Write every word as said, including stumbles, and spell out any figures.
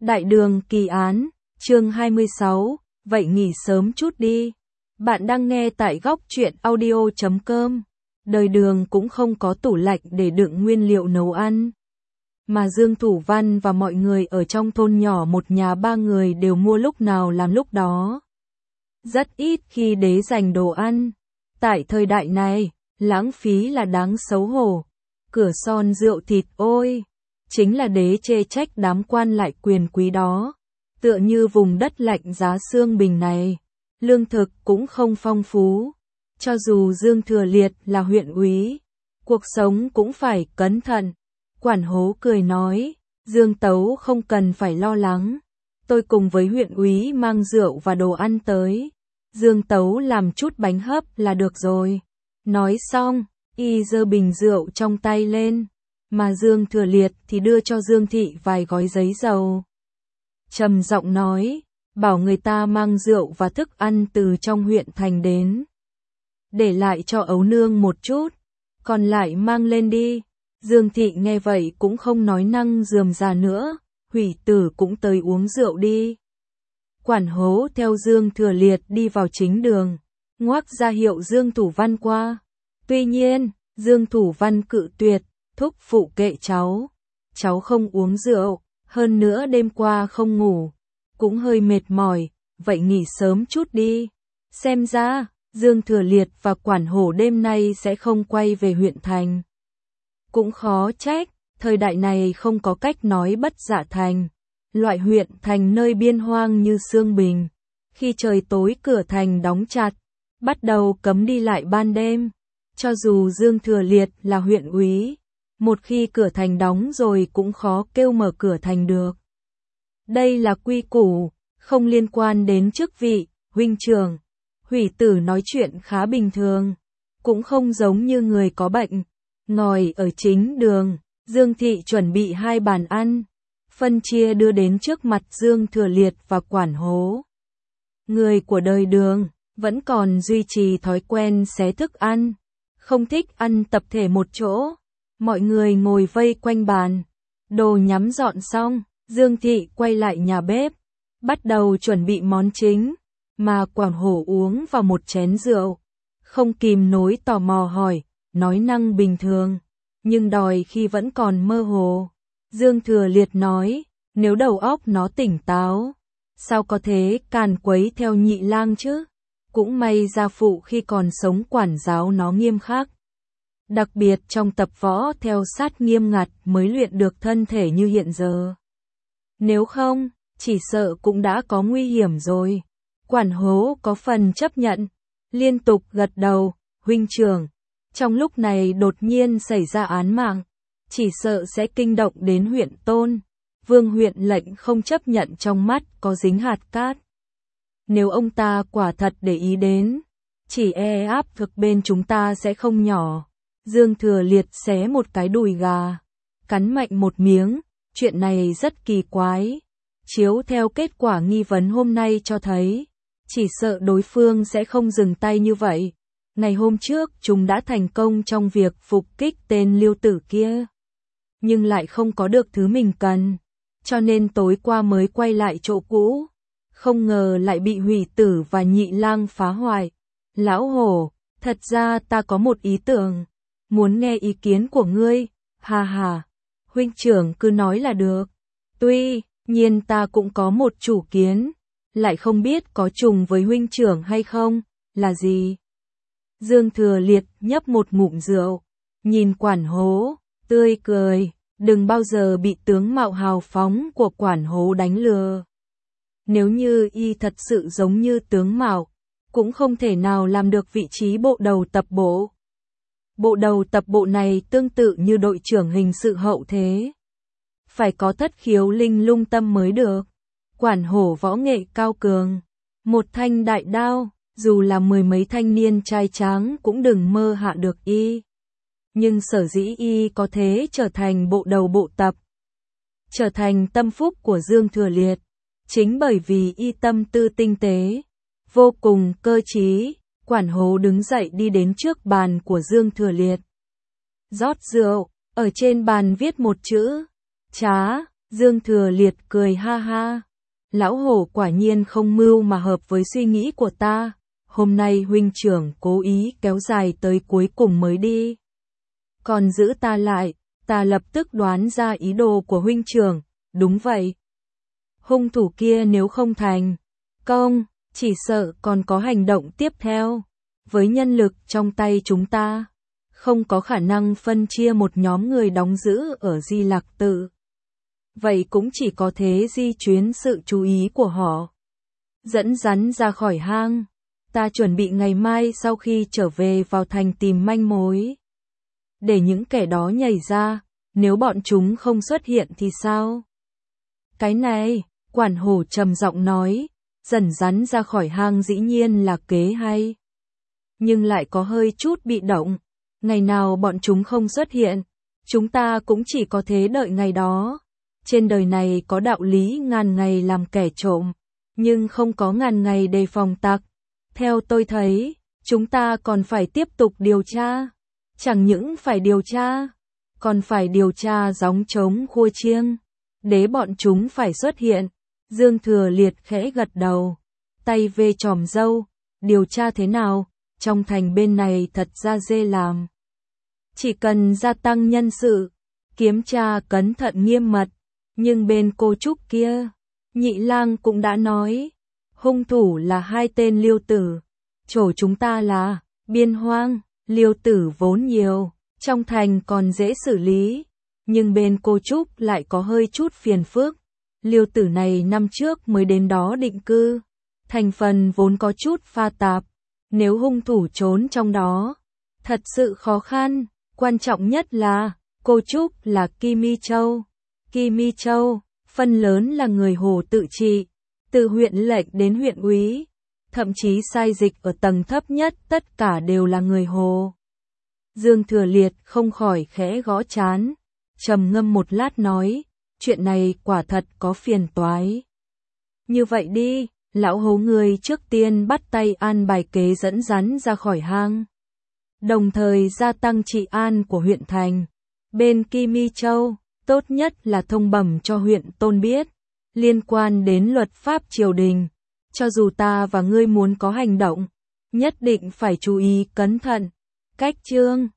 Đại đường kỳ án, chương hai mươi sáu, vậy nghỉ sớm chút đi. Bạn đang nghe tại góc truyện audio chấm com. Đời Đường cũng không có tủ lạnh để đựng nguyên liệu nấu ăn. Mà Dương Thủ Văn và mọi người ở trong thôn nhỏ một nhà ba người đều mua lúc nào làm lúc đó. Rất ít khi đế dành đồ ăn. Tại thời đại này, lãng phí là đáng xấu hổ. Cửa son rượu thịt ôi! Chính là đế chê trách đám quan lại quyền quý đó. Tựa như vùng đất lạnh giá xương Bình này, lương thực cũng không phong phú. Cho dù Dương Thừa Liệt là huyện úy, cuộc sống cũng phải cẩn thận. Quản hố cười nói, Dương Tấu không cần phải lo lắng. Tôi cùng với huyện úy mang rượu và đồ ăn tới. Dương Tấu làm chút bánh hấp là được rồi. Nói xong, y giơ bình rượu trong tay lên. Mà Dương Thừa Liệt thì đưa cho Dương Thị vài gói giấy dầu. Trầm giọng nói, bảo người ta mang rượu và thức ăn từ trong huyện thành đến. Để lại cho ấu nương một chút, còn lại mang lên đi. Dương Thị nghe vậy cũng không nói năng rườm rà nữa, Hủy Tử cũng tới uống rượu đi. Quản hố theo Dương Thừa Liệt đi vào chính đường, ngoắc ra hiệu Dương Thủ Văn qua. Tuy nhiên, Dương Thủ Văn cự tuyệt. Thúc phụ kệ cháu, cháu không uống rượu, hơn nữa đêm qua không ngủ, cũng hơi mệt mỏi, vậy nghỉ sớm chút đi. Xem ra, Dương Thừa Liệt và Quản hổ đêm nay sẽ không quay về huyện thành. Cũng khó trách, thời đại này không có cách nói bất dạ thành. Loại huyện thành nơi biên hoang như Xương Bình, khi trời tối cửa thành đóng chặt, bắt đầu cấm đi lại ban đêm. Cho dù Dương Thừa Liệt là huyện úy, một khi cửa thành đóng rồi cũng khó kêu mở cửa thành được. Đây là quy củ, không liên quan đến chức vị, huynh trưởng. Hủy Tử nói chuyện khá bình thường, cũng không giống như người có bệnh. Ngồi ở chính đường, Dương Thị chuẩn bị hai bàn ăn, phân chia đưa đến trước mặt Dương Thừa Liệt và Quản hố. Người của đời Đường vẫn còn duy trì thói quen xé thức ăn, không thích ăn tập thể một chỗ. Mọi người ngồi vây quanh bàn, đồ nhắm dọn xong, Dương Thị quay lại nhà bếp, bắt đầu chuẩn bị món chính, mà Quản hổ uống vào một chén rượu, không kìm nổi tò mò hỏi, nói năng bình thường, nhưng đòi khi vẫn còn mơ hồ. Dương Thừa Liệt nói, nếu đầu óc nó tỉnh táo, sao có thế càn quấy theo nhị lang chứ? Cũng may gia phụ khi còn sống quản giáo nó nghiêm khắc. Đặc biệt trong tập võ theo sát nghiêm ngặt mới luyện được thân thể như hiện giờ. Nếu không, chỉ sợ cũng đã có nguy hiểm rồi. Quản hố có phần chấp nhận, liên tục gật đầu, huynh trưởng. Trong lúc này đột nhiên xảy ra án mạng, chỉ sợ sẽ kinh động đến huyện Tôn. Vương huyện lệnh không chấp nhận trong mắt có dính hạt cát. Nếu ông ta quả thật để ý đến, chỉ e áp thực bên chúng ta sẽ không nhỏ. Dương Thừa Liệt xé một cái đùi gà, cắn mạnh một miếng, chuyện này rất kỳ quái. Chiếu theo kết quả nghi vấn hôm nay cho thấy, chỉ sợ đối phương sẽ không dừng tay như vậy. Ngày hôm trước chúng đã thành công trong việc phục kích tên Liêu Tử kia, nhưng lại không có được thứ mình cần, cho nên tối qua mới quay lại chỗ cũ. Không ngờ lại bị Hủy Tử và Nhị lang phá hoại. Lão hổ, thật ra ta có một ý tưởng. Muốn nghe ý kiến của ngươi, ha ha, huynh trưởng cứ nói là được. Tuy nhiên ta cũng có một chủ kiến, lại không biết có trùng với huynh trưởng hay không, là gì? Dương Thừa Liệt nhấp một ngụm rượu, nhìn Quản hố, tươi cười, đừng bao giờ bị tướng mạo hào phóng của Quản hố đánh lừa. Nếu như y thật sự giống như tướng mạo, cũng không thể nào làm được vị trí bộ đầu tập bộ. Bộ đầu tập bộ này tương tự như đội trưởng hình sự hậu thế. Phải có thất khiếu linh lung tâm mới được. Quản hổ võ nghệ cao cường. Một thanh đại đao, dù là mười mấy thanh niên trai tráng cũng đừng mơ hạ được y. Nhưng sở dĩ y có thế trở thành bộ đầu bộ tập, trở thành tâm phúc của Dương Thừa Liệt, chính bởi vì y tâm tư tinh tế, vô cùng cơ trí. Quản hố đứng dậy đi đến trước bàn của Dương Thừa Liệt. Rót rượu, ở trên bàn viết một chữ, trá. Dương Thừa Liệt cười ha ha. Lão hổ quả nhiên không mưu mà hợp với suy nghĩ của ta. Hôm nay huynh trưởng cố ý kéo dài tới cuối cùng mới đi. Còn giữ ta lại, ta lập tức đoán ra ý đồ của huynh trưởng. Đúng vậy. Hung thủ kia nếu không thành công, chỉ sợ còn có hành động tiếp theo. Với nhân lực trong tay chúng ta, không có khả năng phân chia một nhóm người đóng giữ ở Di Lạc Tự. Vậy cũng chỉ có thế di chuyến sự chú ý của họ. Dẫn rắn ra khỏi hang. Ta chuẩn bị ngày mai sau khi trở về vào thành tìm manh mối. Để những kẻ đó nhảy ra, nếu bọn chúng không xuất hiện thì sao? Cái này, quản hổ trầm giọng nói, dần rắn ra khỏi hang dĩ nhiên là kế hay. Nhưng lại có hơi chút bị động. Ngày nào bọn chúng không xuất hiện, chúng ta cũng chỉ có thế đợi ngày đó. Trên đời này có đạo lý ngàn ngày làm kẻ trộm, nhưng không có ngàn ngày đề phòng tặc. Theo tôi thấy, chúng ta còn phải tiếp tục điều tra. Chẳng những phải điều tra, còn phải điều tra gióng trống khua chiêng. Để bọn chúng phải xuất hiện. Dương Thừa Liệt khẽ gật đầu, tay về chòm râu. Điều tra thế nào? Trong thành bên này thật ra dễ làm. Chỉ cần gia tăng nhân sự, kiểm tra cẩn thận nghiêm mật. Nhưng bên cô Trúc kia, Nhị Lang cũng đã nói, hung thủ là hai tên Liêu Tử, chỗ chúng ta là Biên Hoang. Liêu Tử vốn nhiều, trong thành còn dễ xử lý, nhưng bên cô Trúc lại có hơi chút phiền phức. Liêu Tử này năm trước mới đến đó định cư, thành phần vốn có chút pha tạp, nếu hung thủ trốn trong đó, thật sự khó khăn. Quan trọng nhất là, cô Trúc là Kim Mi Châu. Kim Mi Châu, phần lớn là người Hồ tự trị, từ huyện lệnh đến huyện úy, thậm chí sai dịch ở tầng thấp nhất tất cả đều là người Hồ. Dương Thừa Liệt không khỏi khẽ gõ trán, trầm ngâm một lát nói, chuyện này quả thật có phiền toái. Như vậy đi, lão hố người trước tiên bắt tay an bài kế dẫn rắn ra khỏi hang, đồng thời gia tăng trị an của huyện thành. Bên Kim Mi Châu, tốt nhất là thông bẩm cho huyện Tôn biết, liên quan đến luật pháp triều đình. Cho dù ta và ngươi muốn có hành động, nhất định phải chú ý cẩn thận. Cách chương